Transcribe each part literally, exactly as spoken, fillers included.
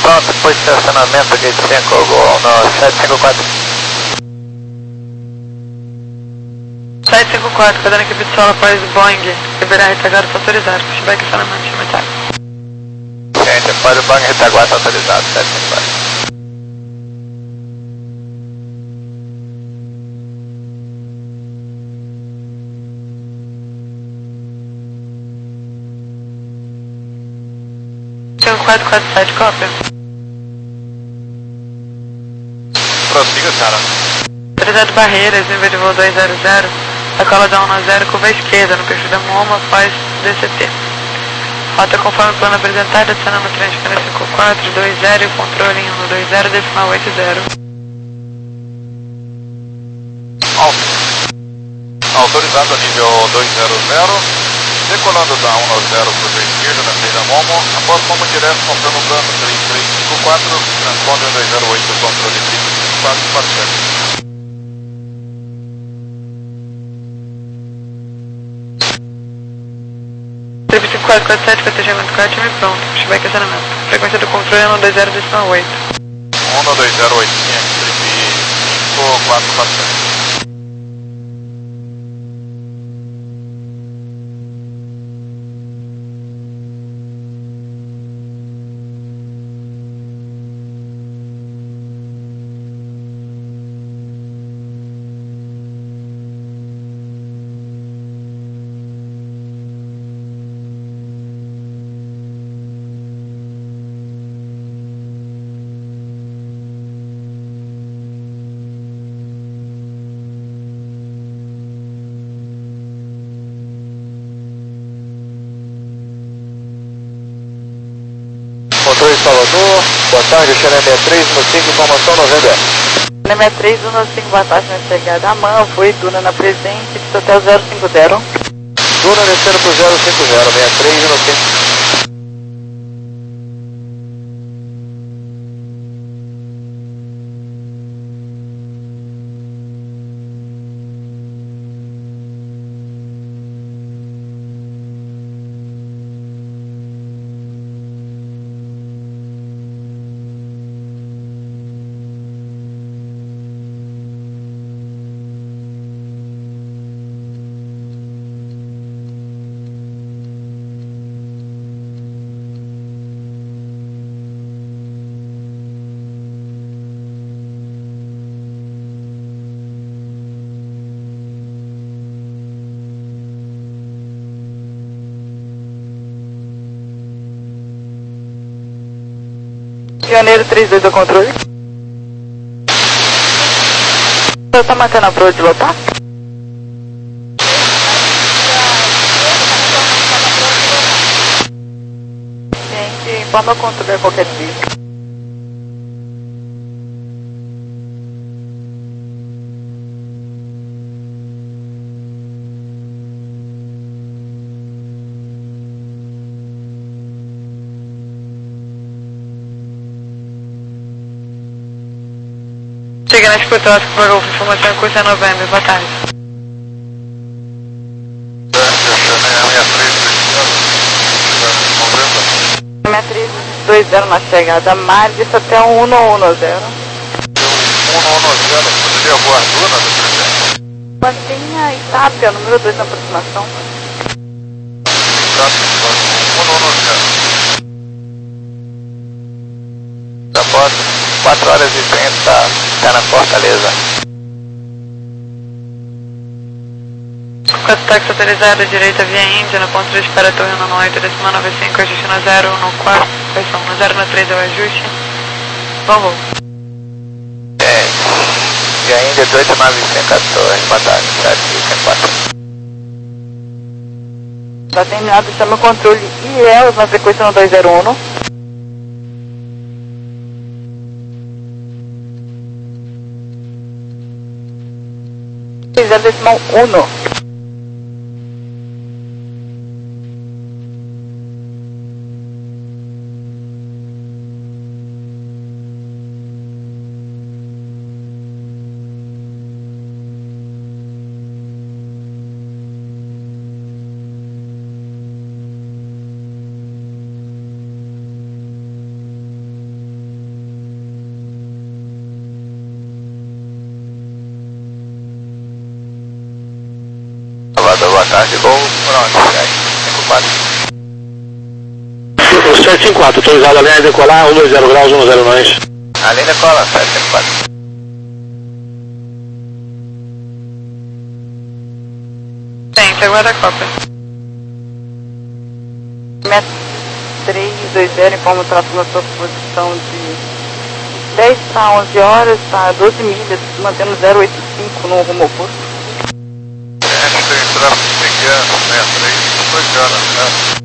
Pronto, foi estacionamento gate cinco no sete cinco quatro. sete cinco quatro, cadê a equipe de solo após Boeing? Liberar retaguarda autorizado, pushback estacionamento de metal. Gente, após o Boeing retaguarda autorizado, sete cinco quatro. cinco quatro quatro sete, cópia. Prossiga, cara. Autorizado Barreiras, nível de voo dois zero zero, decola da um zero, curva esquerda, no perfil da Mooma, após D C T. Rota conforme o plano apresentado, acionando o transfer cinco quatro dois zero e controle em um dois zero, decimal oito zero. Autorizado a nível dois zero zero, decolando da um zero para a esquerda, na frente da Momo, após Momo direto, conforme o plano três três cinco quatro, transponde um dois zero oito, controle três cinco quatro, para chefe. Trip cinco quatro quatro sete, protegimento quatro, time pronto, pushback acionamento. Frequência do controle é um dois zero decimal oito. um dois zero oito, trip cinco quatro quatro sete. Controle Salvador, boa tarde, Xané sessenta e três, no cinco, informação noventa. Xané sessenta e três, no cinco, boa tarde, na chegada a mão, foi Duna na presente, hotel zero cinco zero. Duna descendo pro zero cinco zero, sessenta e três, no cinco. Pioneiro trinta e dois ao controle. Você tá marcando a prova de lotar? Gente, informa o controle a qualquer dia. Chega na escuta, acho que pagou informação em curso é novembro, boa tarde. sessenta e três dois zero na chegada, Margis até o um um zero. um um zero, poderia voar Duna do presente? Mantenha Itápia, número dois na aproximação. um um zero. Da porta, quatro horas e trinta, está na Fortaleza. quatro táxi autorizado, direita via Índia, no ponto três para a torre no oito, decimal noventa e cinco, ajuste no zero, no quatro, correção, no zero no três é o ajuste. Bom voo. É, via Índia dezoito nove cinco a torre, boa tarde, sete cinco quatro. Está terminado, chama o controle I E L na frequência no dois zero um. zero decimal um. sete cinco quatro, autorizado a linha de decolar, um dois zero graus, um zero nós. A linha decola, sete cinco quatro. Tente, agora a Copa. Meta três dois zero, informa o tráfego na sua posição de dez para onze horas, está doze milhas, mantendo zero oito cinco no rumo oposto. É, não tem tráfego pequeno, né? três, dois anos, né?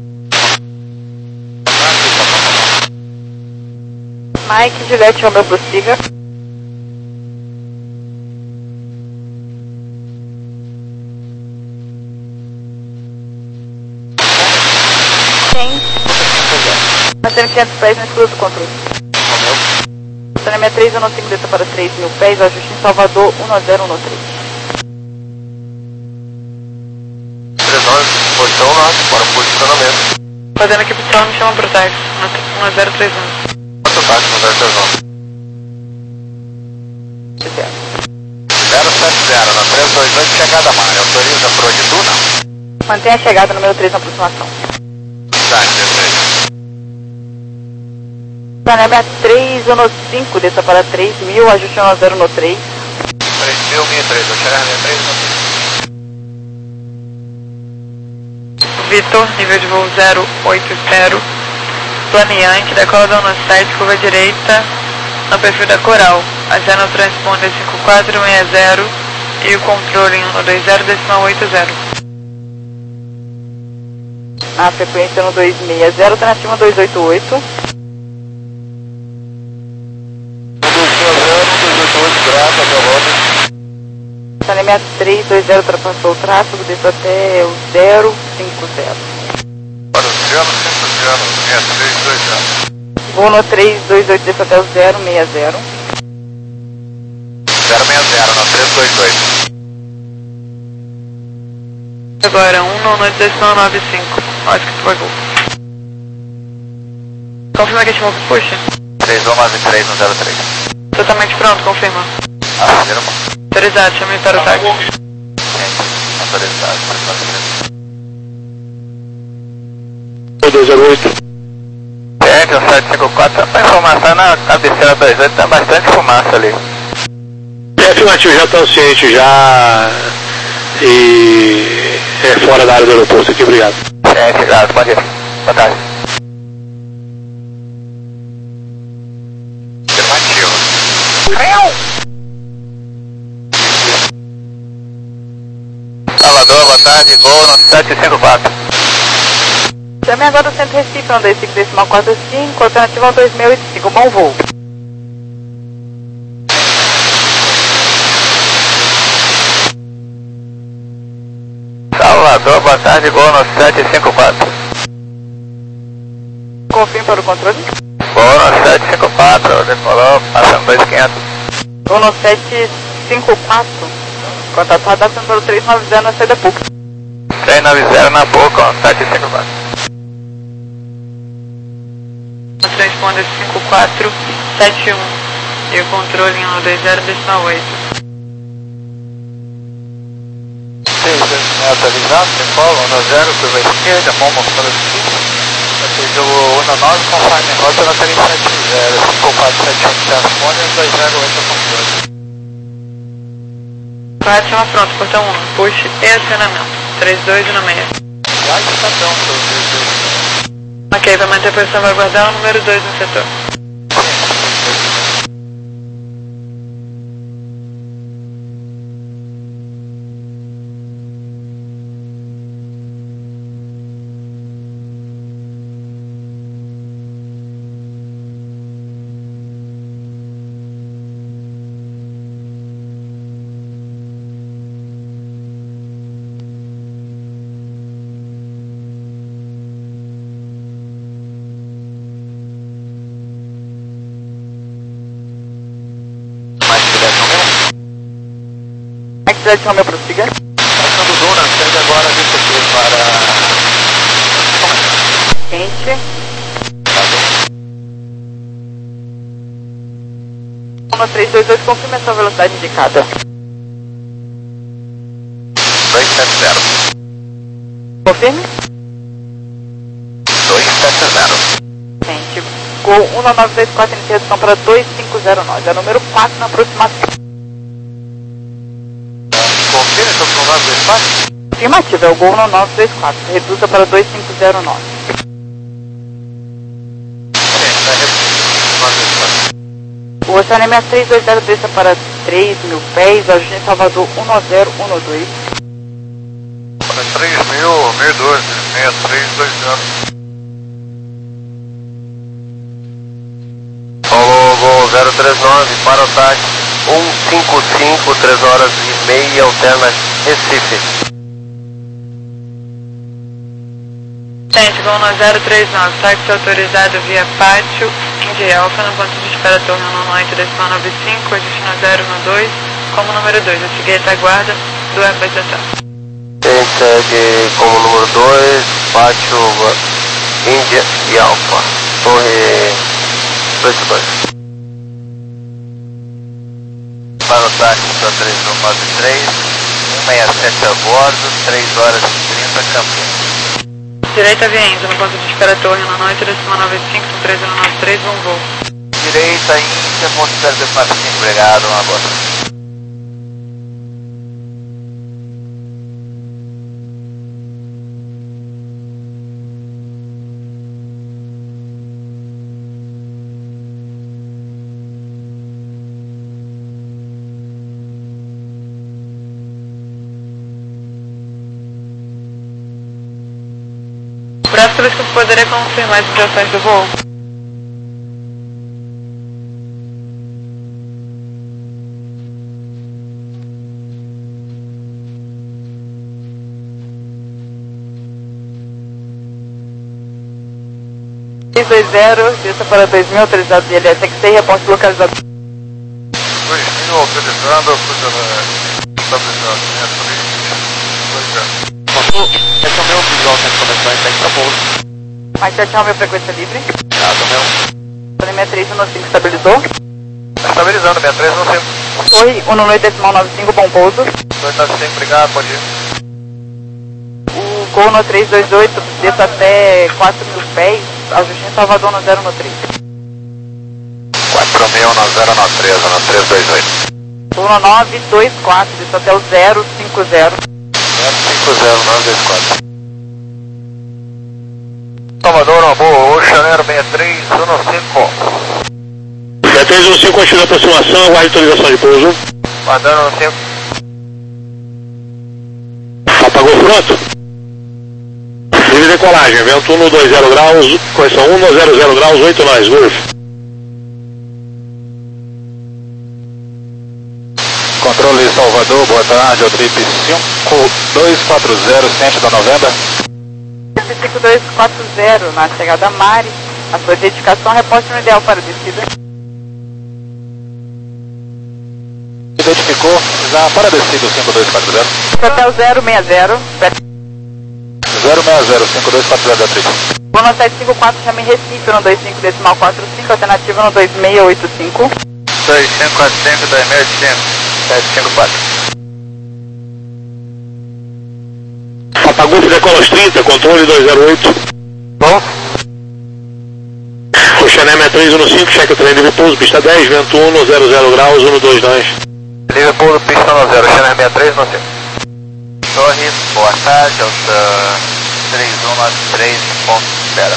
Mike, Juliette, Romeu, prossiga. Tem. Mantendo quinhentos pés na escura do controle. Estacionamento três um cinco, desça para três mil pés, ajuste em Salvador, um zero um três. três nove, posição norte, para o posicionamento. Fazendo aqui pro me chama pro táxi, um zero três um. Quanto táxi no zero três um? zero sete zero, na três dois oito, chegada Mário. Autoriza por onde tu, não? Mantenha a chegada número três na aproximação. Tá, desejo. Estacionamento três um cinco, desça para três mil, ajuste um zero um três. três mil, minha três, vou chegar na três mil. Vitor, nível de voo zero oito zero, planeante, decola da Ono sete, curva direita, no perfil da Coral. A Zeno transponder cinco quatro seis zero e o controle em um dois zero, decimal oito zero. A frequência no dois seis zero, alternativa dois oito oito. dois oito oito, graça, Belota. Estacionamento três dois zero, ultrapassou o tráfego, desça até o zero cinco zero. Para o Ciano, cinco Ciano, três dois zero. Voo no três dois oito, desça até o zero seis zero. zero seis zero, na três dois oito. Agora, um nono decimal nove cinco. Acho que tu vai gol. Confirma que a gente puxa. três um nove três no zero três. Totalmente pronto, confirma. Acelera, Autorizado, chame para o táxi. autorizado, dois zero oito. Tente, o sete cinco quatro, essa informação na cabeceira dois oito, tem bastante fumaça ali. É afirmativo, já estão cientes já e é fora da área do aeroporto aqui, obrigado. Tente, obrigado, bom dia. Boa tarde. Afirmativo. Salvador, boa tarde, gol no sete cinco quatro. Chame agora o centro Recife, um dois cinco decimal quatro cinco, alternativa dois seis oito cinco, bom voo. Salvador, boa tarde, gol no sete cinco quatro. Confirme para o controle. Gol no sete cinco quatro, decolou, passando dois quinhentos. Voo no sete cinco quatro, contato radar número três nove zero na saída pública. três nove zero na boca, sete cinco quatro. Transponder cinco quatro sete um e o controle em um dois zero, decimal oito. Atualizado, decola, um zero, curva esquerda, mão mostrando cinco. Atingiu o um nove, conforme rota na três sete zero, cinco quatro sete um, transponder, dois zero oito, controle. quatro, chama pronto, portão um, push e acionamento. três dois um seis. Já está pronto, três dois. Ok, vai manter a posição, vai guardar o número dois no setor. Cidade de Romeu, prossiga. Passando Duna, segue agora V T P para... Quente. um três dois oito, confirme a sua velocidade indicada. dois sete zero. Confirme. dois sete zero. Gol um nove nove dois quatro, iniciação para dois cinco zero nove, é o número quatro na aproximação. Confirma seu um nove dois quatro? Afirmativo, é o Gol um nove dois quatro, reduza para dois cinco zero nove. O Oceano M três dois zero desça para três mil pés, ajuste em Salvador um nove zero um dois. Para três mil, mil e doze, seis três dois zero. Paulo Gol zero três nove para o táxi um cinco cinco, três horas e meia, alterna Recife. Gente, Gol um zero três nove, táxi autorizado via Pátio, Indy Alfa, no ponto de espera torre um oito decimal nove cinco, destino zero um dois, como número dois, a seguir retaguarda do representante. Quem segue como número dois, Pátio, Índia e Alfa, torre dois dois. Para o táxi para três mil nove três, um seis sete a bordo, três horas e trinta, Campinas. Direita via Índia, no ponto de espera torre um oito decimal nove cinco, três zero nove três, um voo. Direita Índia, ponto zero quatro cinco, obrigado, uma boa. Próxima vez que eu poderia confirmar as impressões do voo. seis dois zero, desça para dois mil, autorizado de L S X C, reporte localizado. dois mil autorizado, estabilizado, Esse é o meu visual sem conexão, está em São Paulo. Mais sete é o meu frequência livre. Ah, do meu. Torre sessenta e três um cinco estabilizou. Está estabilizando, sessenta e três um cinco. Torre um oito decimal nove cinco, bom pouso. dois nove cinco, obrigado, pode ir. O Gol no três dois oito, desça até quatro mil pés, ajuste em Salvador no zero um três. quatro mil no zero nove três, no três dois oito. Gol no nove dois quatro, desça até o zero cinco zero. zero cinco zero nove dois quatro. Salvador, uma boa, Oceanero sessenta e três um cinco. sessenta e três um cinco, continua a aproximação, aguarde autorização de pouso. Mandando um cinco. Apagou pronto? Livre decolagem, vento um dois zero graus, correção um zero zero graus, oito nós, Golf. Controle Salvador, boa tarde, o trip cinco dois quatro zero, centro da Novembra. cinco dois quatro zero, na chegada a Mari, a sua identificação reporte no ideal para a descida. Identificou, já para a descida cinco dois quatro zero. Até o zero seis zero. zero seis zero, cinco dois quatro zero da trip. Bono sete cinco quatro, chama em Recife, no dois cinco decimal quatro cinco, alternativa no dois seis oito cinco. dois cinco quatro cinco, dois seis oito cinco, sete cinco quatro. Apagou, decola aos trinta, controle dois zero oito. Bom? Oceanero três um cinco, cheque o trem livre pouso, pista dez, vento um zero zero graus, um dois nós. Livre pouso, pista zero, Oceanero sessenta e três um cinco. Torre, boa tarde, alta três um nove três, ponto de espera.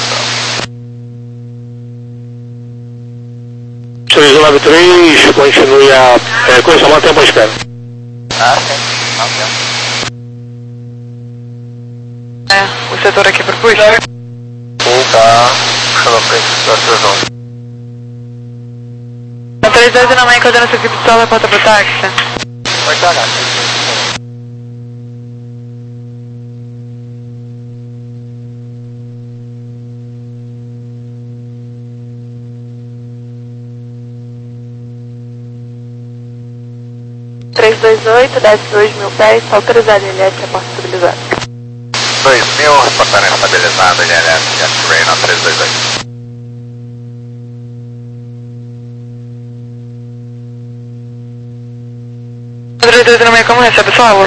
três um nove três, continue a é, correção, mantenha a espera. Ah, sim, não tem. É, o setor aqui por puxa. Sim, tá puxando a frente das três onze. O três dois e na manhã, coordenando equipe de sala, conta pro táxi. Vai cagar. três dois oito, desce dois mil pés, autorizado L S, reporte estabilizado. dois mil, reportando estabilizado, L L S, Jet na três dois oito. três dois e na manhã, como recebe o solo?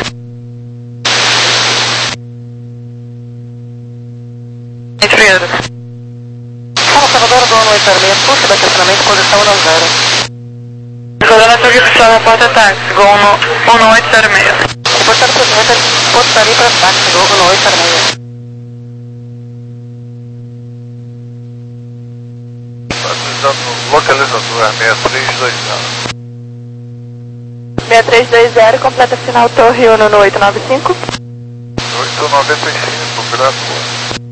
Fala, Salvador, do oito zero seis, puxa, daqui estacionamento, posição um zero. Coordenação de opção na porta táxi, Gol um oito zero seis. Portaria para portaria para táxi, Gol um oito zero seis. Localizador é seis três dois zero. seis três dois zero, completa final Torre Uno no oito nove cinco. oito nove cinco, graças.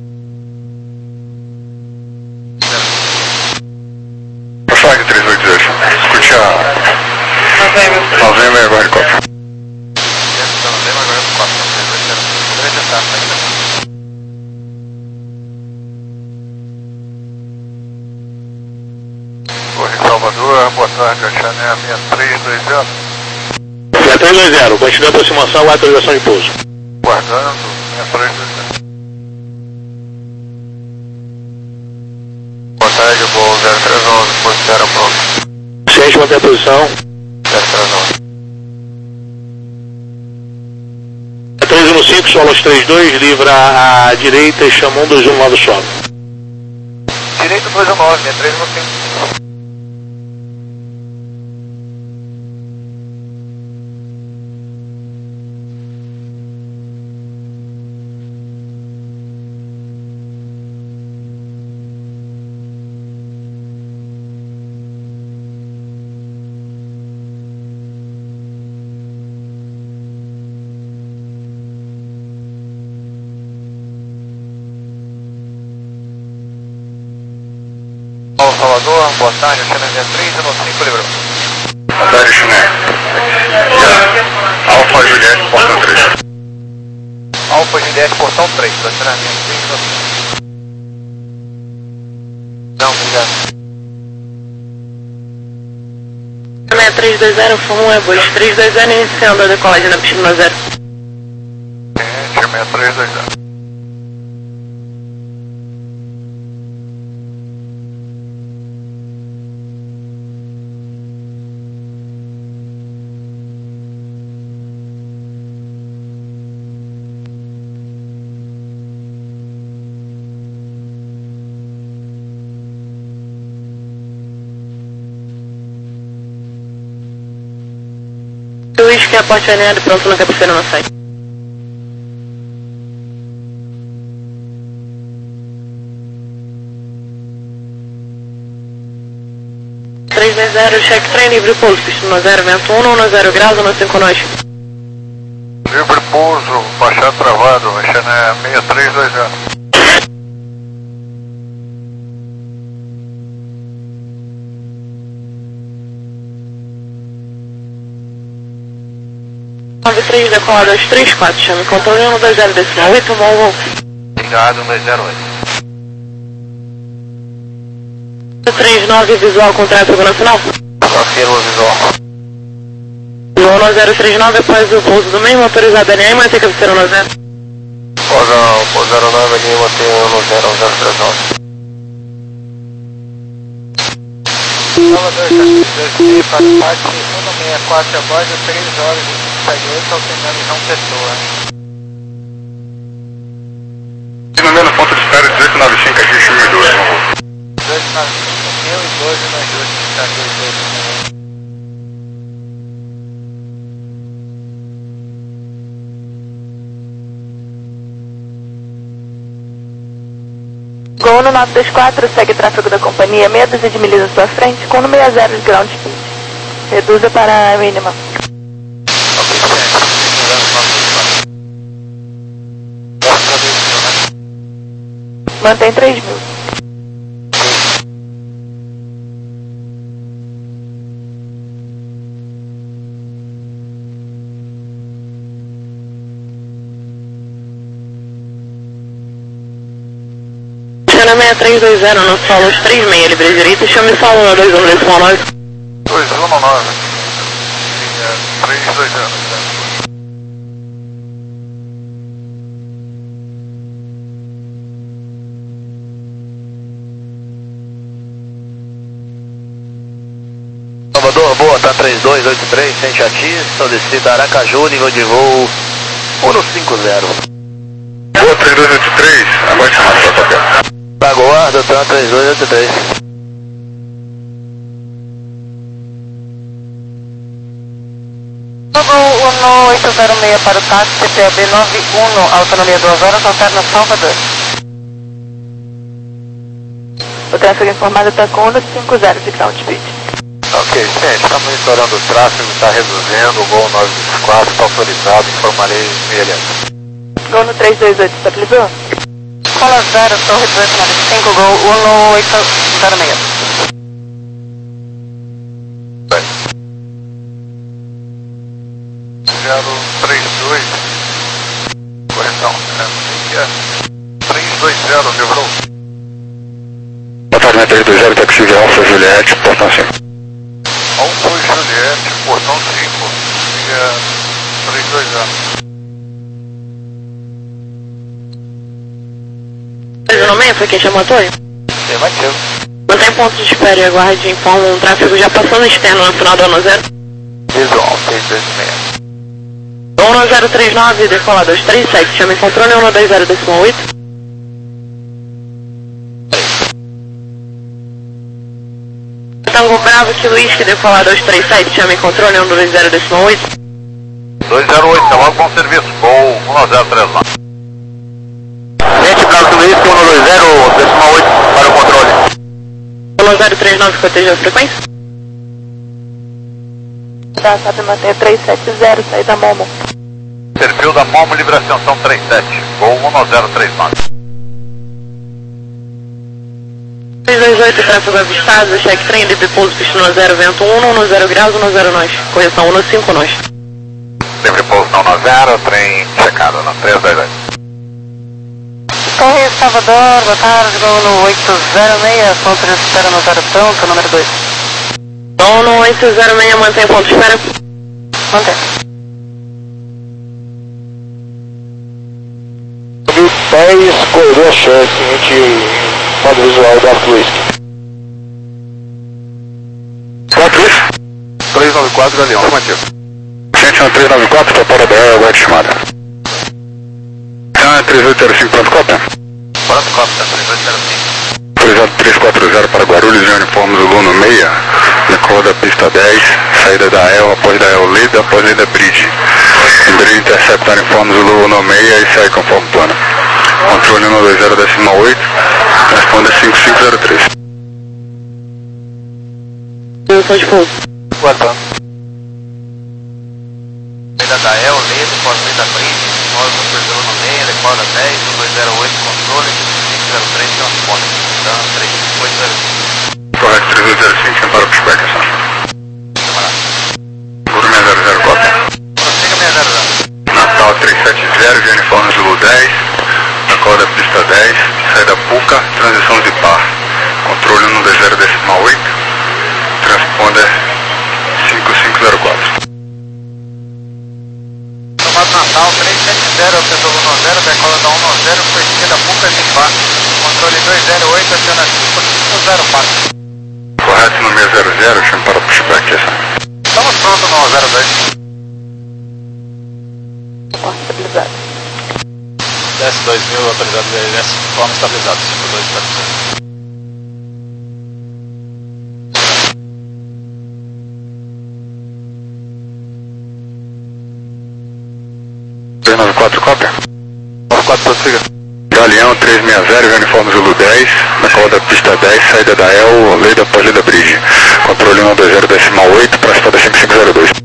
Passagem três oito zero, escute a Novembro agora quatro. Torre Salvador, boa tarde, Chanel seis três dois zero. seis três dois zero, continua a aproximação, aguarda a autorização de pouso. Guardando, seis três dois zero. Boa tarde, voo zero três onze, posto zero pronto. Ciente, manter a posição. zero três onze. três um cinco, solos três dois, livra à direita e chama um dois um nove sobe. Direito dois um nove, seis três um cinco. Salvador, boa tarde, Chanel seis três um cinco, livrou. Boa tarde, Chanel. Alfa Juliette, portão três. Alfa Juliette, portão três, estacionamento seis um cinco. Não, obrigado. seis três dois zero, fumo Airbus três dois zero, iniciando a decolagem na piscina zero. Gente, seis três dois zero. Luiz, que é a porta alinhada, pronto na cabeceira na saída. três dois zero, check trem, livre pouso, piscina zero, vento um, um zero graus, um cinco nós. Livre pouso, baixar travado, Chanel seis três dois zero. nove três, decolado aos três quatro, chame controle um dois zero decimal oito, mol Wolf. Obrigado, um dois zero oito. três nove, visual com tráfego nacional. Confirma o visual. Voo zero três nove, após o pouso do mesmo, autorizado a N A, mantém cabeceira no zero. Pouso, pouso zero nove, ali, mantém no zero zero três nove. Salvador, dois faz parte, um seis quatro, após as três horas e trinta e oito, auxiliando João Pessoa. E no menos ponto de espera dezoito nove cinco, aqui, Chuí dois. dois nove cinco, mil e doze, nós dois, trinta e dois. Gol no nove dois quatro, segue tráfego da companhia, meia dúzia de milhas à sua frente, com no sessenta de ground speed. Reduza para a mínima. Mantém três mil. seis três dois zero, no solo três seis, livre direita, chame solo no dois um decimal nove. dois um nove. três dois zero. Salvador, boa, tá três dois oito três, sente a T, solicita Aracaju, nível de voo um cinco zero. Boa, três dois oito três, aguarde chamada para papel. Aguarda, tá três dois oito três. Gol um oito zero seis para o táxi C P A B nove um, autonomia duas horas, alterna Salvador. O tráfego informado está com um cinco zero de ground speed. Ok, gente, estamos monitorando o tráfego, está reduzindo, o Gol nove quatro está autorizado, informarei imediatamente. Gol no três dois oito, estabilizou? Cola zero, Torre duzentos e noventa e cinco, Gol um oito zero seis. zero três dois, correção, é três dois zero, livrou. Boa tarde, três dois zero, taxi de Alfa Juliette, portão cinco. Alfa Juliette, portão cinco, dia três dois zero. No meio, foi quem chamou a torre? Afirmativo. Mantém ponto de espera e aguarde, informa um tráfego já passando externo no final do ano zero. Visual, seis dois seis. um zero três nove, decola dois três sete, chama em controle um dois zero decimal oito. Tango Bravo, Kilo Whisky, decola dois três sete, chama em controle um dois zero decimal oito. dois zero oito, tá logo com serviço, Gol um zero três nove. Gente, Bravo Kilo Whisky, um dois zero decimal oito para o controle. um zero três nove, coteja a frequência. Tá, sabe, manter três sete zero, saída Momo. Perfil da Momo, liberação são trinta e sete, Gol um zero três nove. três dois oito, tráfego avistado, check trem, D P pouso, pistão zero, vento um, um zero graus, um zero nós. Correção um cinco nós. Livre pouso não no zero, trem checado no três dois oito. Torre Salvador, boa tarde, Gol no oito zero seis, ponto de espera no zero pronto, número dois. Gol no oito zero seis, mantém ponto de espera. Mantém. dez, corredor check, gente, modo visual da Whisky. quatro três nove quatro, Galeão, afirmativo. Gente, no três nove quatro, para fora da área, aguarde chamada. Ah, três oito zero cinco, pronto, cópia. Pronto, cópia, três oito zero cinco. Autorizado três quatro zero para Guarulhos, em uniforme Zulu no meia, decola da pista dez, saída da E L, após da E L Leda, após Leda Bridge. Bridge interceptar uniforme Zulu no meia e sai conforme plano. Controle um dois zero decimal oito, responda cinco cinco zero três. Posição de pouso. Guardando. Saída da E L, Leda, após Leda Bridge, nós Zulu no meia, decola da dez, um dois zero oito, controle, cinco zero três, transporte. Então, três oito zero cinco. Correto, três oito zero cinco, sem para o pushback, ação. Gourmet zero zero, cópia. Prossiga seis zero zero. Natal três sete zero, de uniforme Zulu dez, decola da pista dez, saída Puca, transição de par. Controle um dois zero decimal oito, transponder cinco cinco zero quatro. Tomado Natal três sete zero, setor um zero, decola da um zero, foi esquerda Puca de par. Controle dois zero oito, aciona cinco cinco zero quatro. Correto, no seis zero zero, chama para o pushback, ação. Estamos prontos no zero dois. Porta estabilizada. D S dois mil, autorizado D S, forma estabilizado, cinco dois estabilizado. três nove quatro, cópia. nove quatro, prossiga. Galeão três seis zero, uniforme Zulu dez, decola da pista dez, saída da E L, Leda após Leda Bridge. Controle um dois zero decimal oito, para a espada cinco cinco zero dois.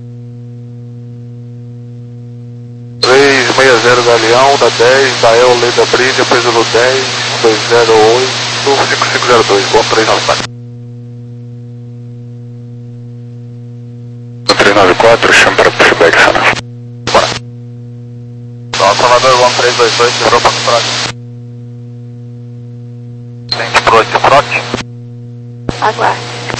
três seis zero Galeão, da dez, da E L, Leda Bridge, depois Zulu dez, um dois zero oito, cinco cinco zero dois, bom três nove quatro. três nove quatro, chama para o pushback, ação. Bora. Então, Salvador, vamos três dois oito, livrou para o frote. Sente pro oito, frote. Aguarde.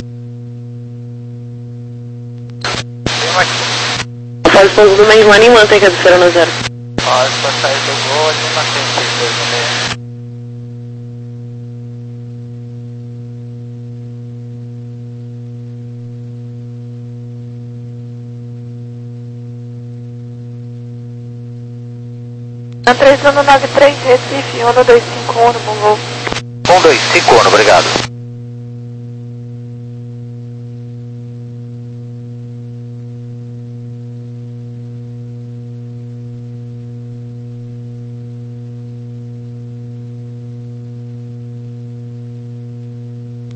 Tem mais. Faz o pouso do mesmo ano e mantém cabeceira no zero. Ó, para sair do gol, ali mantém três dois no meio. Na três um nove três, Recife, um dois cinco um, Mongol. um dois cinco um, obrigado.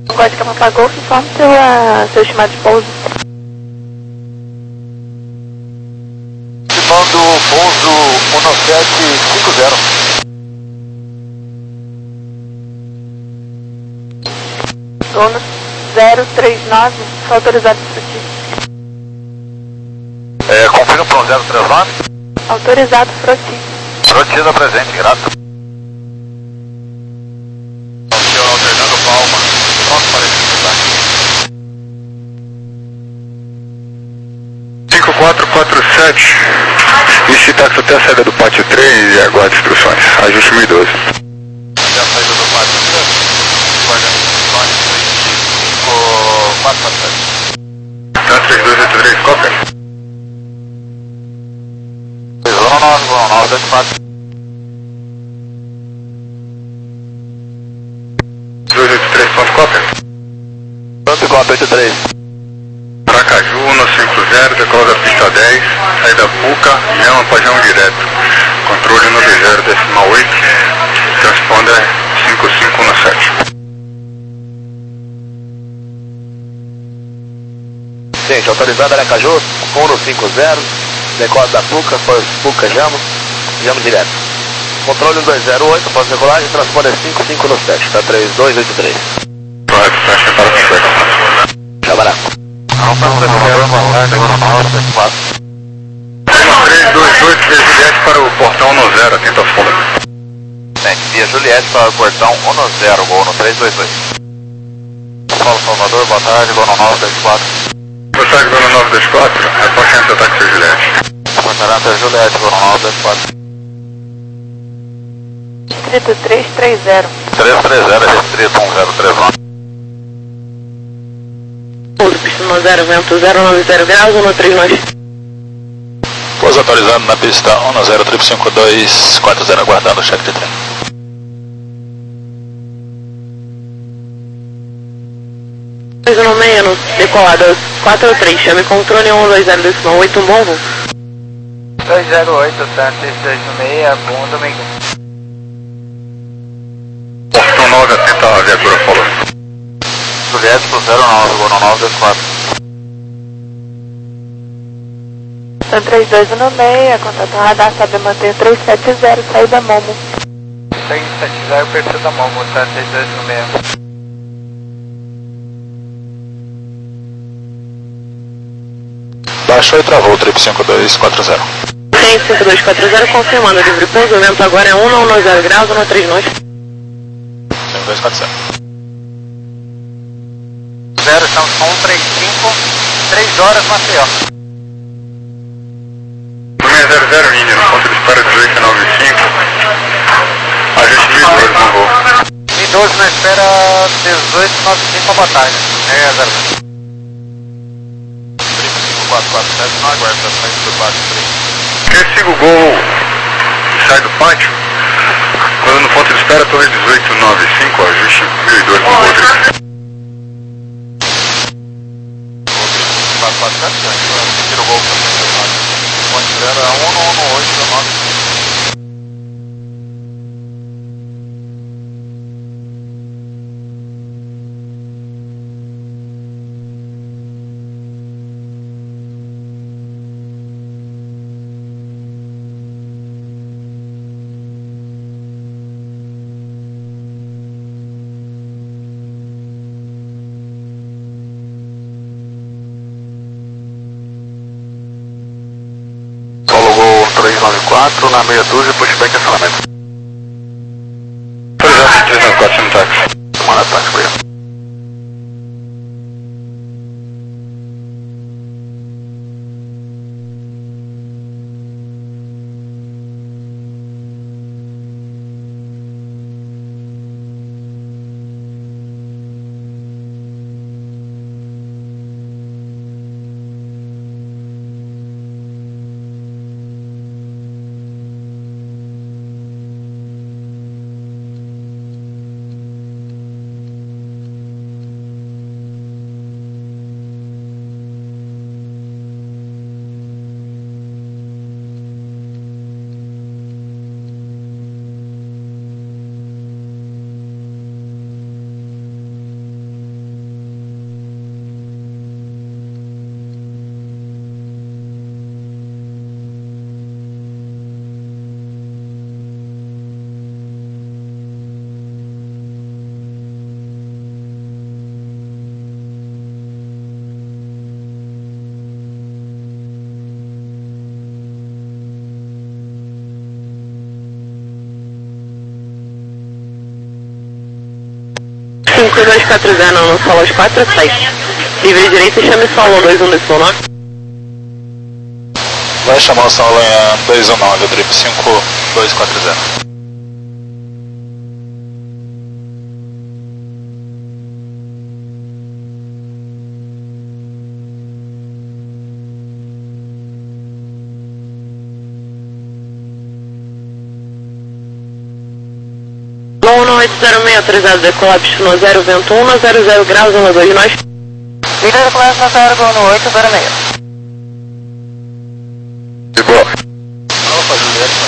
Gótica Papa Golf, informe seu, uh, seu estimado de pouso. Estimando pouso um sete cinco zero. Dono zero três nove, autorizado para ti. É, confirma para um zero três nove. Autorizado para ti. Rotina presente, grato. Senhor Fernando Palma, pronto para executar. cinco quatro quatro sete, inicie táxi até a saída do pátio três e aguarde instruções. Ajuste mil e doze. Até a saída do pátio três, guardando instruções cinco quatro quatro sete. Tá, três dois oito três, cópia. Zona nove, zona nove, dois quatro. dois oito três, ponto cópia. Ponto cópia oito três. Aracaju, cento e cinquenta, decola da pista dez, saída Puca, Lhama, Pajão direto. Controle nove zero, decimal oito, transponder cinco cinco um sete. Gente, autorizado Aracaju, um cinco zero, decola da Puca, Puca, Jamo, Jamo direto. Controle dois zero oito, após decolagem, transponder cinco cinco um sete, tá três dois oito três. Correto, fecha para o fecha. Chabará. três dois oito, via Juliette para o portão um zero, atento ao fundo. Via Juliette para o portão um zero, gol no três dois dois. Paulo Salvador, boa tarde, gol no nove dois quatro. Boa tarde, gol no nove dois quatro, reporte entre ataque Via Juliette. Portaranta Juliette, gol no nove dois quatro. Distrito três três zero. três três zero, restrito um zero três nove. Pouso, pista um zero, vento zero nove zero graus, um três nove. Pouso autorizado na pista um zero cinco cinco dois quatro zero, aguardando o cheque de trem. dois um seis no decolada quatro três, chame controle um dois zero decimal oito, um bom voo. dois zero oito, Santos dois um seis, bom domingo. Portão nove, atento à viatura Polo. Juliette pro zero nove, gol no nove dois quatro. São três dois um seis, contato radar, sabe manter três sete zero, saída Momo. três sete zero, perfil da Momo, Santos dois um seis. Baixou e travou, trip cinco dois quatro zero. Tem cinco dois quatro zero, confirmando livre pouso, o vento agora é um não zero graus, um três nove. cinco dois quatro zero. zero, estamos com um três cinco, três horas, Maceió. seis zero zero, Índia, no ponto de espera dezoito nove cinco. Ajuste mil e doze no voo. mil e doze na espera dezoito nove cinco, boa tarde. É, zero. cinco quatro quatro sete, não aguarda a saída do pátio três. Quem siga o gol e sai do pátio, quando no ponto de espera, torre dezoito nove cinco, ajuste mil e doze no voo três. quatro quatro sete, tira o gol para o ponto zero é um um oito nove. três nove quatro, na meia dúzia, pushback e acionamento. três nove quatro, no táxi. Tomando ataque, obrigado. dois quatro zero no solo aos quatro seis. Livre direito e chame solo dois um décimo nove. Vai chamar o solo em dois um nove, drip cinco dois quatro zero. um oito zero seis autorizado decolar no zero vento um no zero zero graus um dois nós. Vida de classe na zero no oito zero seis. De boa. Alfa Juliette.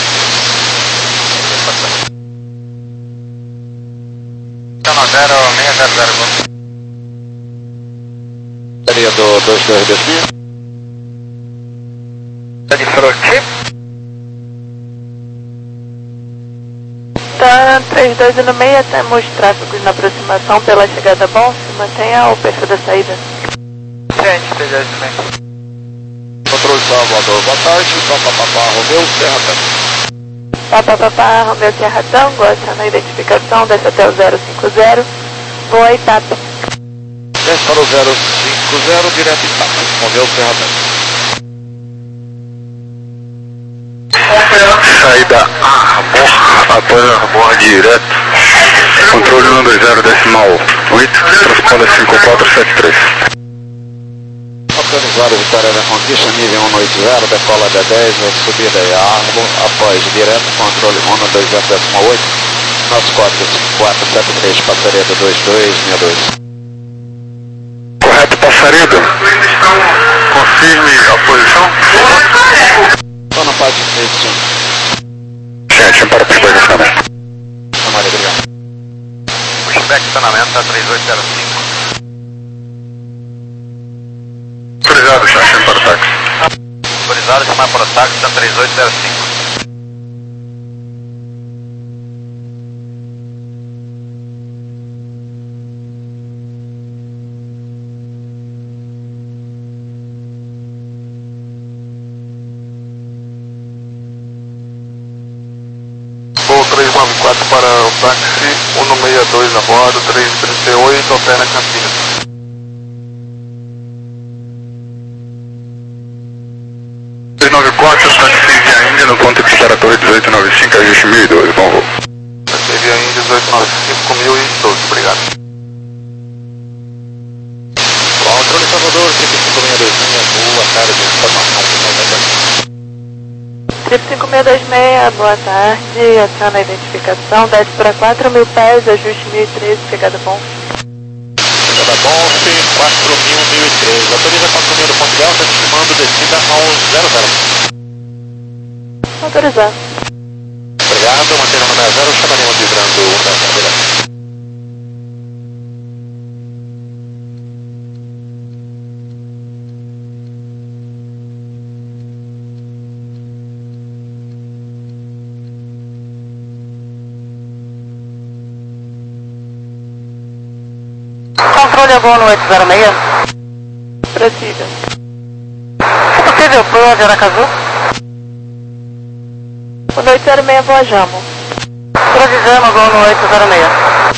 Chama zero seis zero zero. Seria do dois dois D C. Tá de frente. Tá três dois no meio, temos tráfegos na aproximação pela chegada bom, se mantenha o perfil da saída. Gente, três dois no meio. Controle Salvador, boa tarde, papapá, Romeu, Serra Tango. Papapá, Romeu Serra Tango, aciona a identificação, desce até o zero cinco zero, boa etapa. Desce para o zero cinco zero, direto em Tapa, Romeu, Serra Tango. Saída Arbor, após Arbor direto. Controle um dois zero decimal oito, transponder cinco quatro sete três. Organizado Vitória da Conquista, nível um oito zero, decola D dez, subida e Arbor, após direto, controle um dois zero decimal oito, nosso código cinco quatro sete três, Passaredo dois dois seis dois. Correto, Passaredo. Confirme a posição. Estou na parte de edição. Gente, para para o estacionamento. Chamada, obrigado. Pushback estacionamento a três oito zero cinco. Autorizado, Xaxim para o táxi. Autorizado chamar para o táxi a três oito zero cinco. três nove quatro para o táxi, um seis dois a bordo, três trinta e oito, alterna Campinas. três nove quatro, táxi via Índia no ponto de espera Torre dezoito noventa e cinco, ajuste mil e doze, bom voo. Taxi via Índia dezoito noventa e cinco, mil e doze, obrigado. Controle Salvador, cinco cinco seis dois seis, boa tarde, informação final da tarde. Trip cinco seis dois seis, boa tarde, aciona a identificação, desce para quatro mil pés, ajuste mil e treze, chegada bom. Chegada Bonfe, quatro mil, mil e treze, autoriza quatro mil do ponto delta, estimando descida ao zero zero. Autorizado. Obrigado, mantendo o número zero, chamaremos vibrando um da cabela. Controle a boa no oito zero seis. Prossiga. Se possível, por onde era Cazu? O oito zero seis, boa Jamo. Previsamos boa no oito zero seis.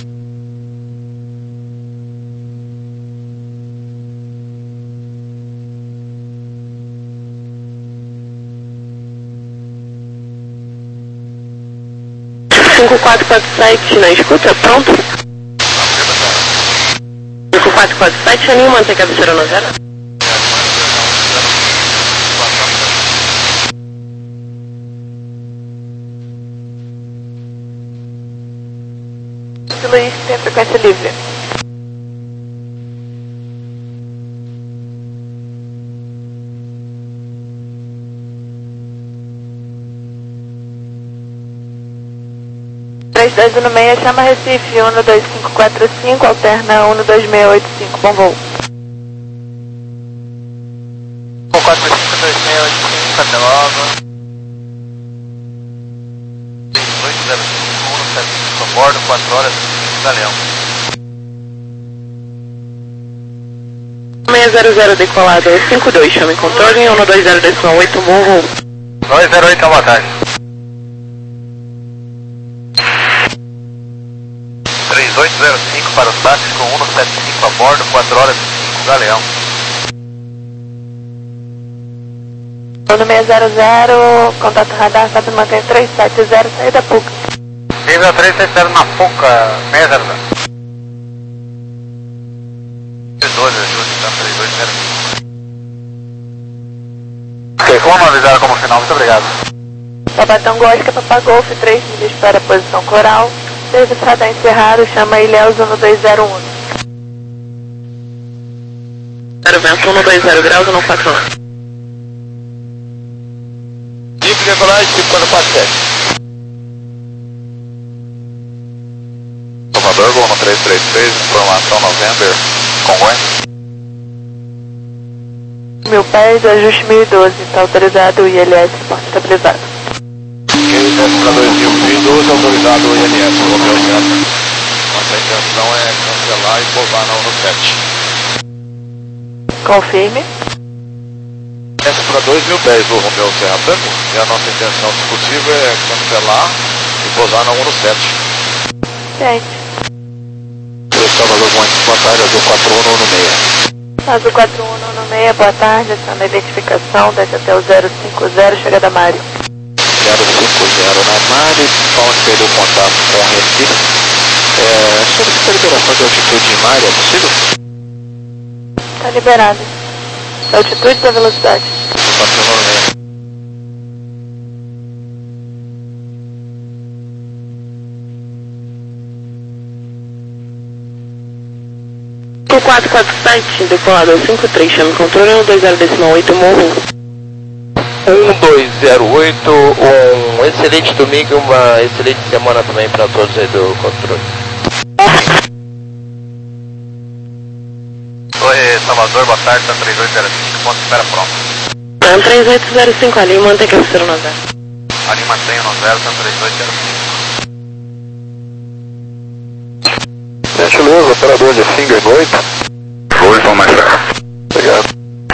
cinco quatro quatro sete na escuta, pronto? cinco quatro quatro sete, anima, mantém cabeceira no zero. Luiz, tem frequência livre. três dois no meio, chama Recife, um dois cinco quatro cinco, alterna um dois seis oito cinco, bom voo. um quatro cinco dois seis oito cinco, até logo. oito zero cinco, um sete cinco a bordo, quatro horas, Galeão. seis zero zero decolado, cinco dois, chame controle, um dois zero decimal oito, bom voo. dois zero oito, boa tarde. três oito oito zero cinco para o táxi com cento e setenta e cinco a bordo, quatro horas e cinco, Galeão. Uno seis zero zero, contato radar, sabe manter três sete zero, saída P U C. Nível três sete zero na P U C, seis zero zero. doze, ajude, tá, três dois zero cinco. Ok, como avisaram como final, muito obrigado. Pabatão Gótica, Papagolf, três milhas para a posição coral. Serviço radar encerrado, chama Ilhéus um dois zero um. Zero vento, um dois zero graus, um quatro um. Dica de decolagem, cinco quatro quatro sete. Salvador, Gol no três três três, informação November, Congonhas. Mil pés, ajuste mil e doze, está autorizado o I L S, porta estabilizado. Ok, desce para dois mil e doze, autorizado o I L S, Romeu Serra. Nossa intenção é cancelar e pousar na Uno sete. Confirme. Desce para dois mil dez o Romeu Serra Tango, e a nossa intenção, se possível, é cancelar e pousar na Uno sete. Gente. Salvador, boa tarde, Azul quatro um no seis. Azul quatro um no seis, boa tarde, aciona a identificação, desce até o zero cinco zero, chega da Mário. zero cinco zero na Mário, Paulo perdeu contato com o Recife. É, solicita a liberação de altitude em Mário, é possível? Está liberado. Altitude da velocidade. quatro um no seis. cinco quatro quatro sete, decolado cinco três, chame controle um dois zero decimal oito, morro. um dois zero oito, um excelente domingo e uma excelente semana também para todos aí do controle. Oi, Salvador, boa tarde, tá três oito zero cinco, ponto de espera pronto. Tá três oito zero cinco ali, mantém que é o no zero. Ali mantenha no zero, tá três oito zero cinco. Gentileza, operador de Finger no oito. Oi, João Maestro. Obrigado.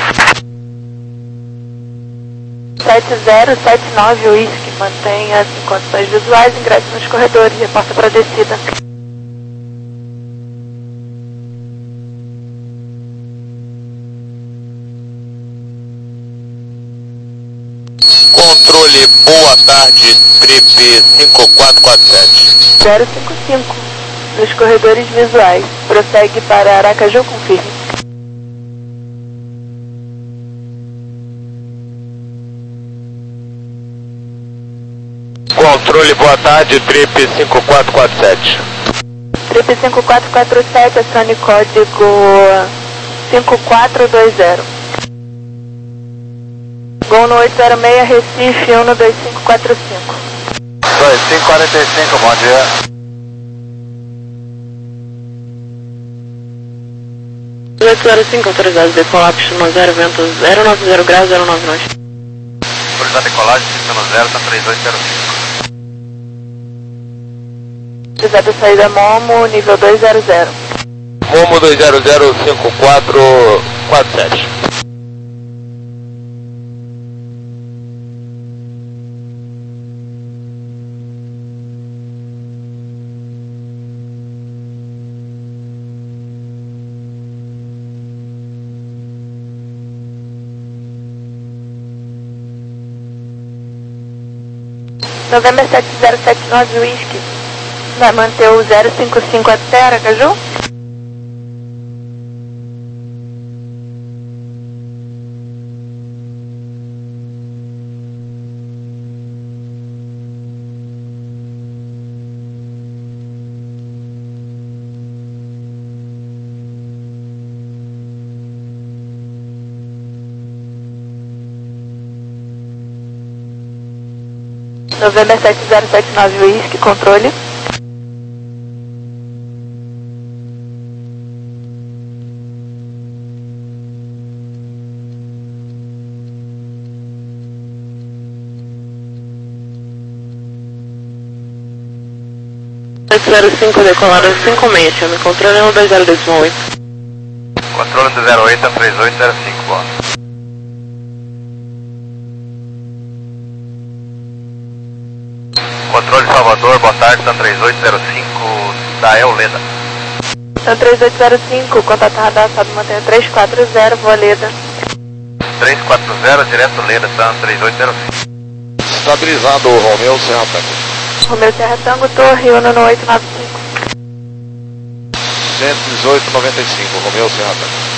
sete zero sete nove, Whisky, mantenha as condições visuais, ingresse nos corredores e reporta para a descida. Controle, boa tarde, Trip cinco quatro quatro sete. zero cinco cinco, nos corredores visuais. Prossegue para Aracaju, confirme. Controle, boa tarde, Trip cinco quatro quatro sete. Trip cinco quatro quatro sete, acione código cinco quatro dois zero. Gol no oito zero seis, Recife, um dois cinco quatro cinco. dois cinco quarenta e cinco, bom dia. oito zero cinco, autorizado, decolar, pista zero, vento zero nove zero graus, zero nove nove. Autorizado decolagem, pista no zero, tá três oito zero cinco. Autorizado saída Momo, nível dois zero zero. Momo dois zero zero cinco quatro quatro sete. November sete zero sete nove, Whisky. Vai manter o zero cinco cinco até Aracaju? November sete zero sete nove, Whisky, controle. sete zero cinco, decolado cinco seis, chame controle um dois zero decimal oito. Controle do zero oito a três oito zero cinco, boa. Controle Salvador, boa tarde, tá três oito zero cinco da Euleda. três oito zero cinco, contato radar, sobe mantenha três quatro zero, voa Leda. três quatro zero, direto Leda, Sun três oito zero cinco. Estabilizado, Romeu Serra Tango. Romeu Serra Tango, Torre um nove oito nove cinco. cento e dezoito, noventa e cinco, Romeu Serra Tango.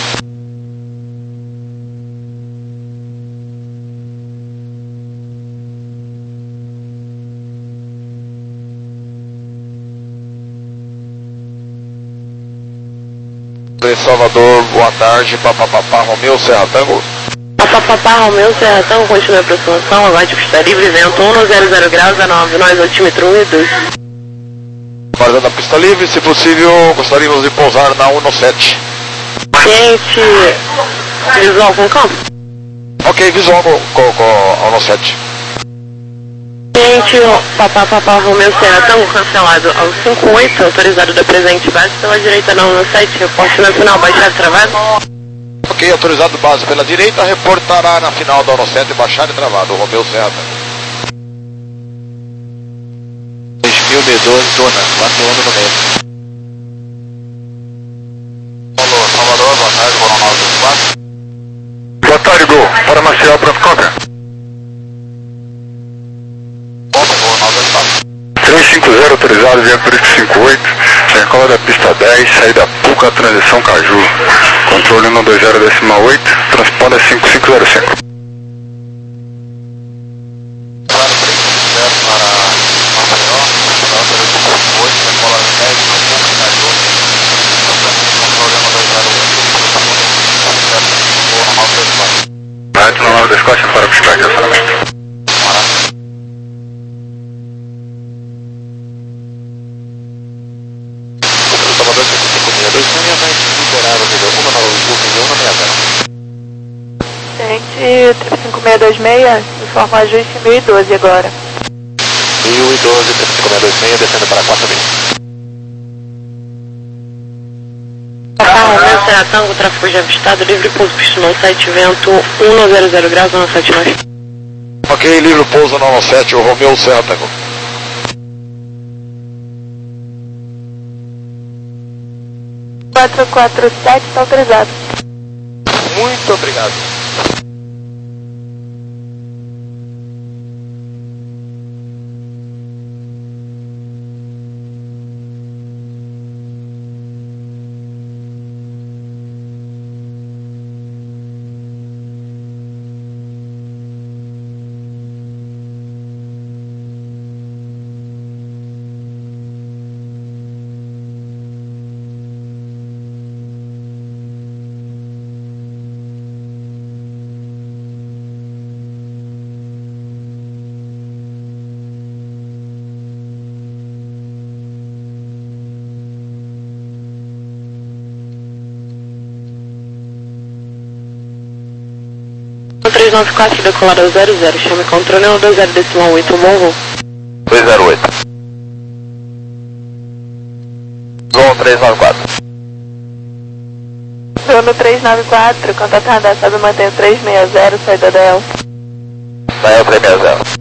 Salvador, boa tarde, papapá, Romeu Serra Tango. Papapá, Romeu Serra Tango, continua a aproximação, aguarde pista livre, vento um zero zero graus, a nove nove, altímetro um e dois. Guardando a pista livre, se possível, gostaríamos de pousar na um sete. Cliente, visual com campo? Ok, visual com, com, com a um sete. Cliente, papapá, Romeu Serra Tango, cancelado ao cinco oito, autorizado da presente base pela direita na um sete, reporte na final, baixado travado. Ok, autorizado base pela direita, reportará na final da um sete, baixado e travado, Romeu Serra Tango. dois mil e doze, Dona, quatro anos no meio. Alô, Salvador, boa tarde, Coronel vinte e quatro. Boa tarde, Gol. Para Marcial, pronto, qualquer. três cinco zero, autorizado, via Turismo cinco oito, decola da pista dez, saída Puca, transição Caju. Controle um dois zero decimal oito, transponder cinco cinco zero cinco. Right, no nove dois quatro, para o strike, acionamento. Gente, três cinco seis dois seis, informa ajuste mil e doze agora. mil e doze, três cinco seis dois seis, descendo para quatro mil. Papá, Romeu Serra Tango, tráfego de avistado, livre pouso, pista no sete, vento um zero zero graus, um sete nove. Ok, livre pouso no um sete, o Romeu Serra Tango. quatro quatro sete, está autorizado. Muito obrigado. três nove quatro, decolado ao zero zero, chame controle um dois zero decimal oito, bom voo. dois zero oito. Zon três nove quatro. Bruno três nove quatro, contato radar, sobe mantenha três seis zero, saída da El. Da El três seis zero.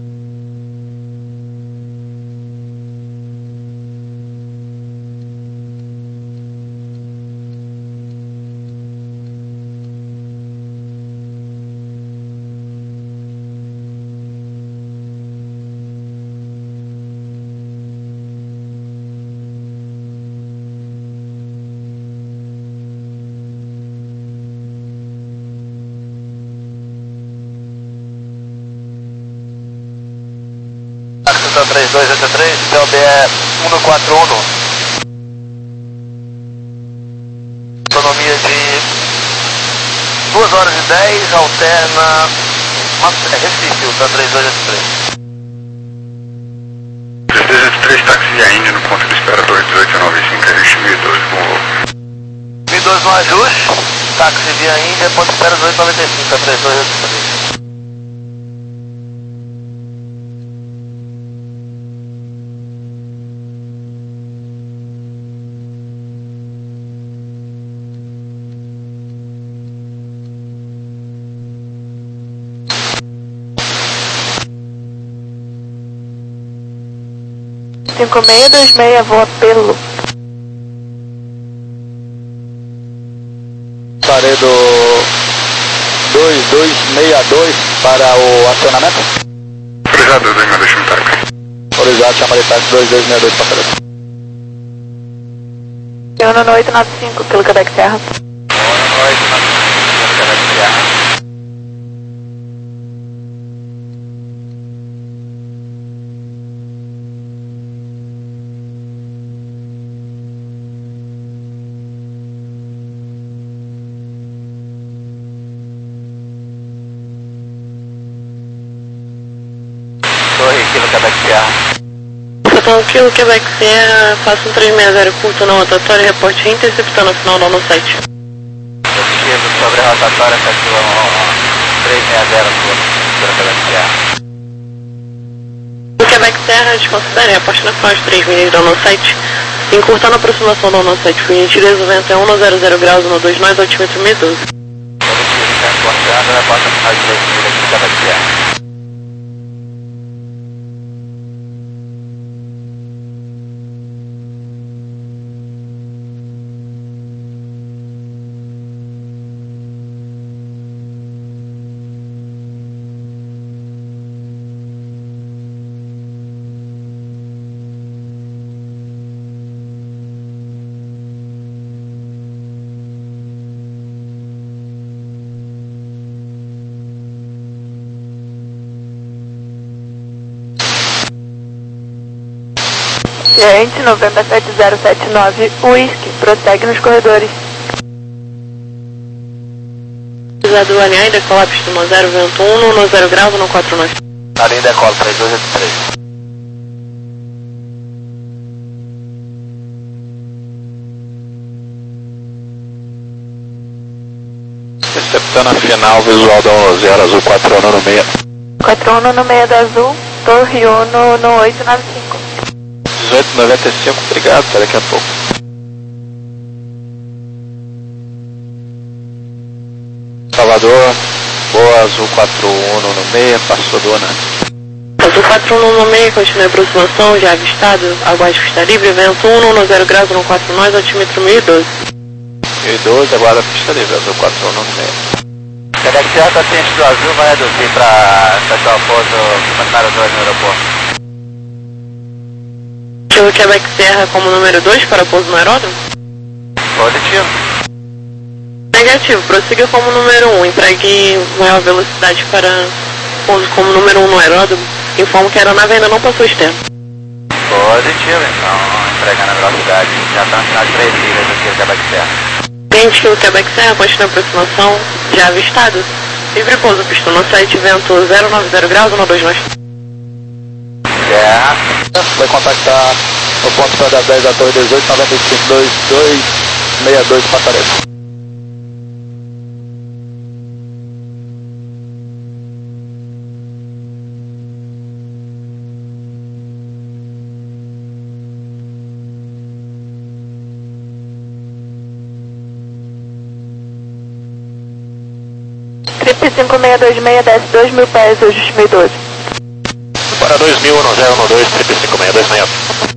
três dois oito três, C O B é um quatro um. Autonomia de duas horas e dez, alterna é Recife, o três dois oito três. três dois oito três, táxi via Índia no ponto de espera dois oito nove cinco, ajuste mil e doze, bom voo. mil e doze no ajuste, táxi via Índia, ponto de espera dois oito nove cinco, três dois oito três. cinco seis dois seis, voa pelo. Laredo dois dois seis dois para o acionamento. Autorizado, dois dois seis dois, Targa. Autorizado, chama de táxi dois dois seis dois para Laredo. Uno no oito nove cinco, pelo Quebec Serra. Uno oito nove cinco, pelo Quebec Serra. Torre, Kilo Quebec Serra. Então, Kilo Quebec Serra, faça um três seis zero curto na rotatória e reporte interceptando a final no site. Positivo sobre a rotatória, efetua três seis zero curto, Kilo Quebec Serra. No Quebec Serra, desconsidere a parte na final de três milhas da no site. Encurtando a aproximação do no site, por gentileza, o vento é um zero zero graus, no dois nós, altímetro mil e doze. Positivo, transportando, reporta a final de três milhas do Quebec Serra. Gente, noventa sete zero sete nove, Whisky, prossegue nos corredores. Autorizado o alinhar e decolar pista no zero, vento um, no zero graus, no quatro nós. Na linha decola, três dois oito três. Receptando a final visual da um zero, azul quatro um no meio. quatro um no meio da azul, Torre Uno no oito nove cinco. dezoito noventa e cinco, obrigado, até daqui a pouco. Salvador, boa, azul quatro um no meio, passou dona. Azul quatro um no meio, continue a aproximação, já avistado, aguarde pista livre, vento um, no zero graus, no quatro nós, altímetro mil e doze. mil e doze, aguarda pista livre, azul quatro um no meio. Quebec Serra, a frente do azul vai reduzir para efetuar o pouso comentário dois no aeroporto. Kilo Quebec Serra como número dois para pouso no aeródromo? Positivo. Negativo, prossiga como número um, empregue maior velocidade para pouso como número um no aeródromo. Informo que a aeronave ainda não passou externo. Positivo, então, empregando a velocidade. Já está no final de três milhas aqui no Quebec Serra. Cliente Kilo Quebec Serra, continue a aproximação, já avistado. Livre pouso, pista no site, vento zero nove zero graus, no dois nós. Serra. Vai contactar o ponto P H dez da Torre dezoito noventa e cinco dois dois seis dois Passaredo. Trip cinco seis dois seis, desce dois mil pés, ajuste mil e doze. Para dois mil, um zero um dois, trip cinco seis dois seis.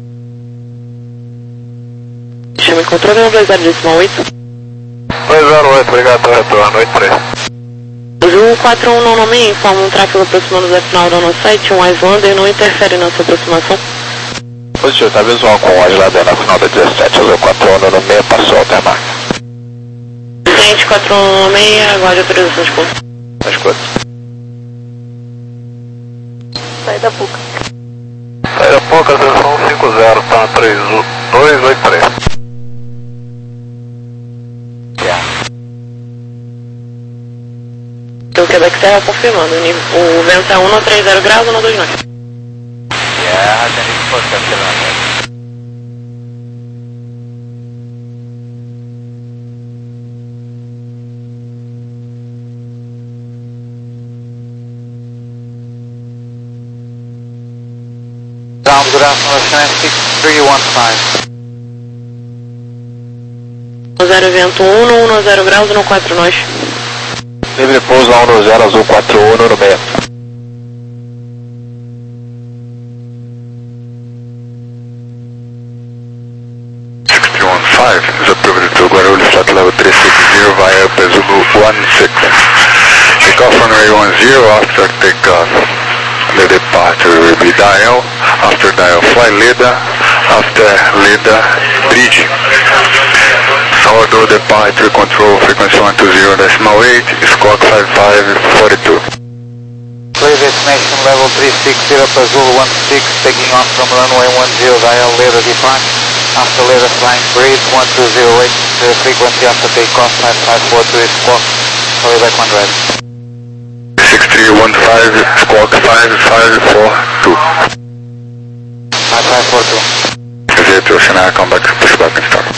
Chame controle no dois zero decimal oito. dois zero oito, obrigado, retorno, oito três. Azul quatro um no nome, informa um tráfego aproximando da final do nosso site, um Islander não interfere na sua aproximação. Positivo, tá visual com o Islander na final da dezessete, azul quatro um no meio, passou alta marca. Cliente quatro um no meio, aguarde autorização de pouso. Escuta. Sai da boca. Saída pouca, atenção cinco zero, tá três dois oito três. Então, Quebec Serra confirmando, o, nível, o vento é um no três zero graus, no dois nós. Serra, tem disposição de levantamento. Ground, good afternoon, six three one five. No zero vento um, no um no zero graus, no quatro nós. Livre pouso um no zero, azul quatro um no meio. six one five is approved to Guarulhos. flight level three six zero via Zulu one six. Take off on runway one zero after takeoff. The departure will be dial, after dial fly Leda, after Leda bridge. Salvador departure control frequency one two zero decimal eight, squawk five five four two. Clear destination level three six zero per Zulu one six, taking off from runway one zero via Leda depart. After Leda flying bridge one two zero eight, the frequency after takeoff five five four two is squawk, call back one red. six three one five, squawk five five four two. five five four two. Repeat your Chennai, come back, push back and start.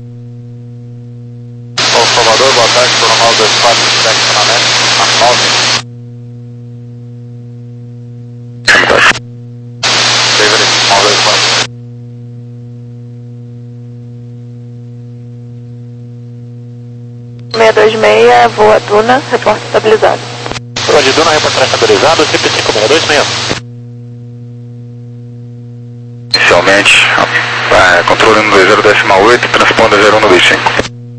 Paulo Salvador, boa tarde, normal dois quatro, direcionamento, a nove. David, normal dois quatro. seis dois seis, voa Duna, reporte estabilizado. Voa de Duna, reporte estabilizado, cinco cinco seis dois seis. Inicialmente, é, controle um dois zero decimal oito, transponda zero um dois cinco.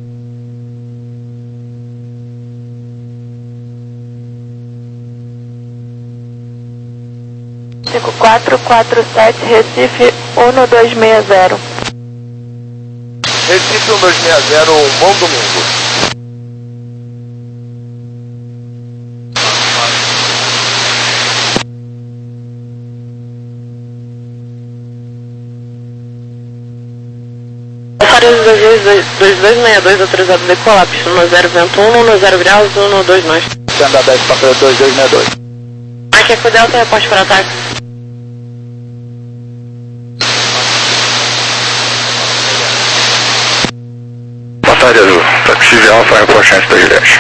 cinco quatro quatro sete, Recife um dois seis zero. Recife um dois seis zero, um bom domingo. Paris dois dois seis dois, autorizado a decolar, pista um zero vento um, um zero graus, um dois nós. Senda dez, passageiro dois dois seis dois. Aqui é com o Delta, reporte para ataque. Boa tarde, Azul. Taxi Alfa, reporte antes da Juliette.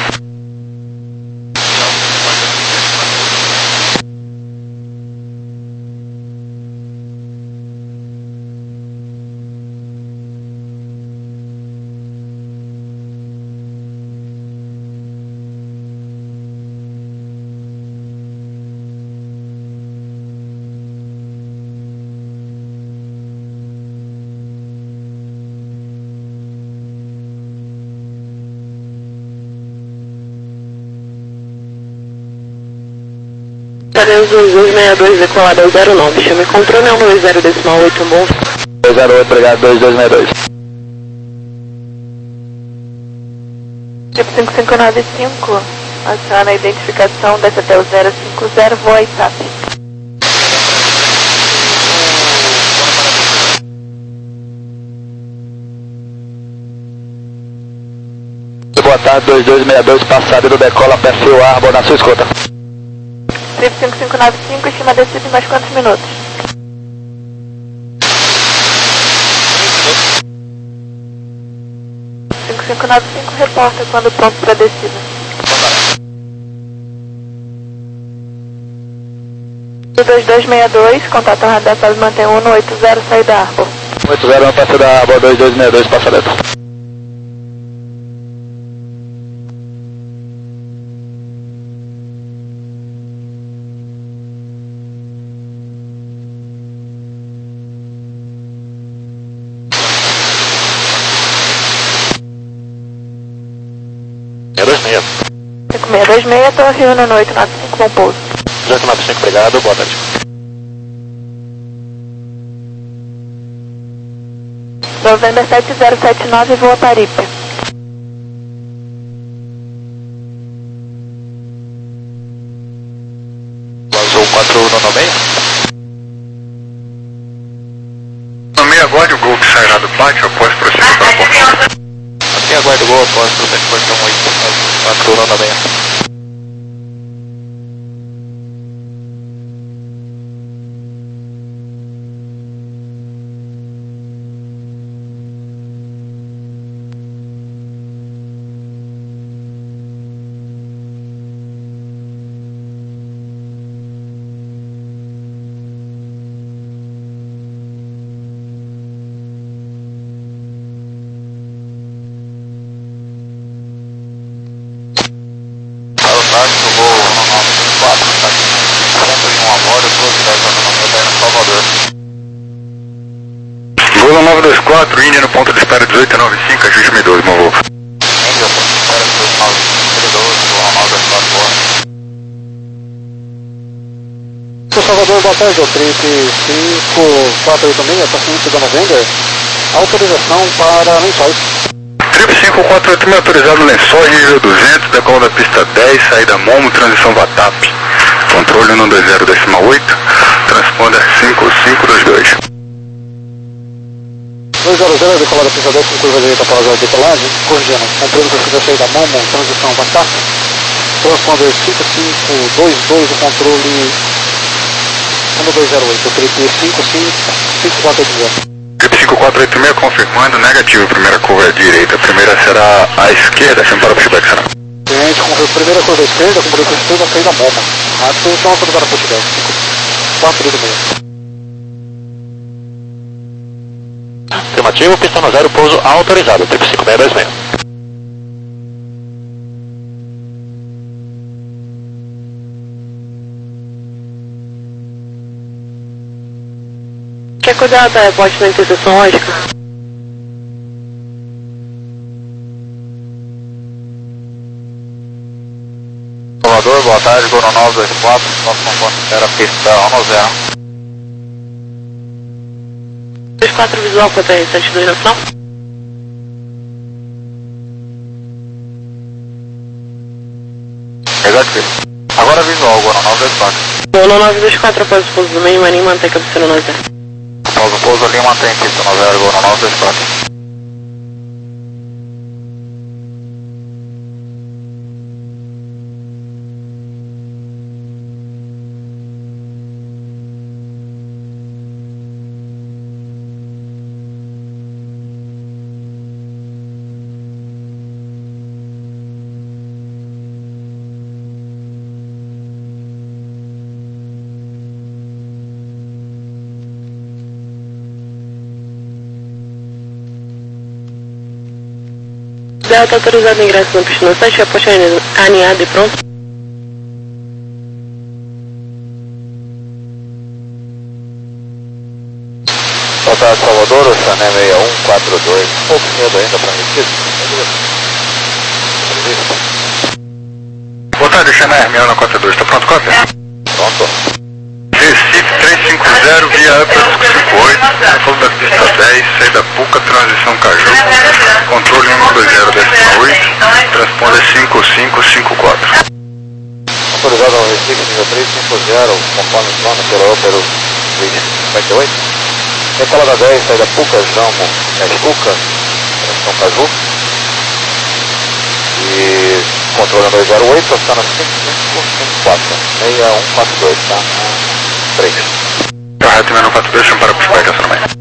Paris dois dois seis dois, decolado ao zero nove, chame controle um dois zero decimal oito, um bom. dois zero oito, obrigado, dois dois seis dois. Tipo cinco cinco nove cinco, aciona a identificação, desce até o zero cinco zero, voa Itap. Boa tarde, dois dois seis dois, passado do decola, perfil Arbor na sua escuta. Trip cinco cinco nove cinco, estima descida em mais quantos minutos? cinco cinco nove cinco, reporta quando pronto para descida. dois dois seis dois, contato radar para manter um oito zero, saída Arbor. oito zero, passa da Arbor dois dois seis dois, passa dentro. cinco seis dois seis, Torre Uno oito nove cinco, bom pouso. oito nove cinco, obrigado, boa tarde. November sete zero sete nove, voa Paripe. Azul quatro no seis. No meio aguarde o gol que sairá do pátio após prosseguir para a porta. Aqui aguardo o gol após prosseguir para a oito, quatro no seis. Táxi, voo nove quatro, táxi cento e um a bordo, velocidade da Salvador. Voo nove dois quatro, Índia no ponto de espera dezoito nove cinco, ajuste-me dois, meu voo. Salvador, boa tarde, o trip cinco quatro oito seis, paciente da November, autorização para Lençóis. Trip cinco quatro oito seis, autorizado Lençóis, nível duzentos, decola da pista dez, saída Momo, transição Vatap. Controle um dois zero decimal oito, transponder cinco cinco dois dois. dois zero zero, decolar da pista dez com curva direita para a decolagem, corrigindo, controle da pista saída Momo, transição Vatap. Transponder cinco cinco dois dois, o controle um dois zero oito, trip cinco cinco quatro oito zero. Trip cinco quatro oito seis confirmando, negativo, primeira curva à direita, a primeira será à esquerda, sem para o feedback, será? Cliente, com primeira curva à esquerda, com curva à esquerda, saída Momo. Atenção, autorizado para feedback, cinco quatro oito seis. Afirmativo, pista no zero, pouso autorizado, trip cinco seis dois seis. Quer cuidar da bote na interseção lógica? Salvador, boa tarde, Goro nove dois quatro, nosso ponto era pista um zero. dois quatro visual para R sete dois na final. Negativo. Agora visual, Goro nove dois quatro. Goro nove dois quatro após o pouso do meio, Marinho mantém cabeceira no zero. Após o pouso ali, mantém pista no zero, Goro nove dois quatro. Delta autorizado ingresso na pista no sete, aposta aninhado e pronto. Boa tarde, Salvador, o Chané seis um quatro dois, um pouco cedo ainda para Recife. Boa tarde, Chané seis um quatro dois, está pronto, cópia? Pronto. Recife três cinco zero, via Upper cinco oito, decola da pista dez, saída Puca, transição Caju, controle um dois zero decimal oito, transponder cinco cinco cinco quatro. Autorizado ao Recife, nível três cinco zero, conforme plano pela Upper cinquenta e oito. Decola da dez, saída Puca, Jamo, Puca, transição Caju. E controle um dois zero oito, está na cinco cinco cinco quatro, seis um quatro dois, tá? três. Correto, um quatro dois, chama para o feedback, acionamento.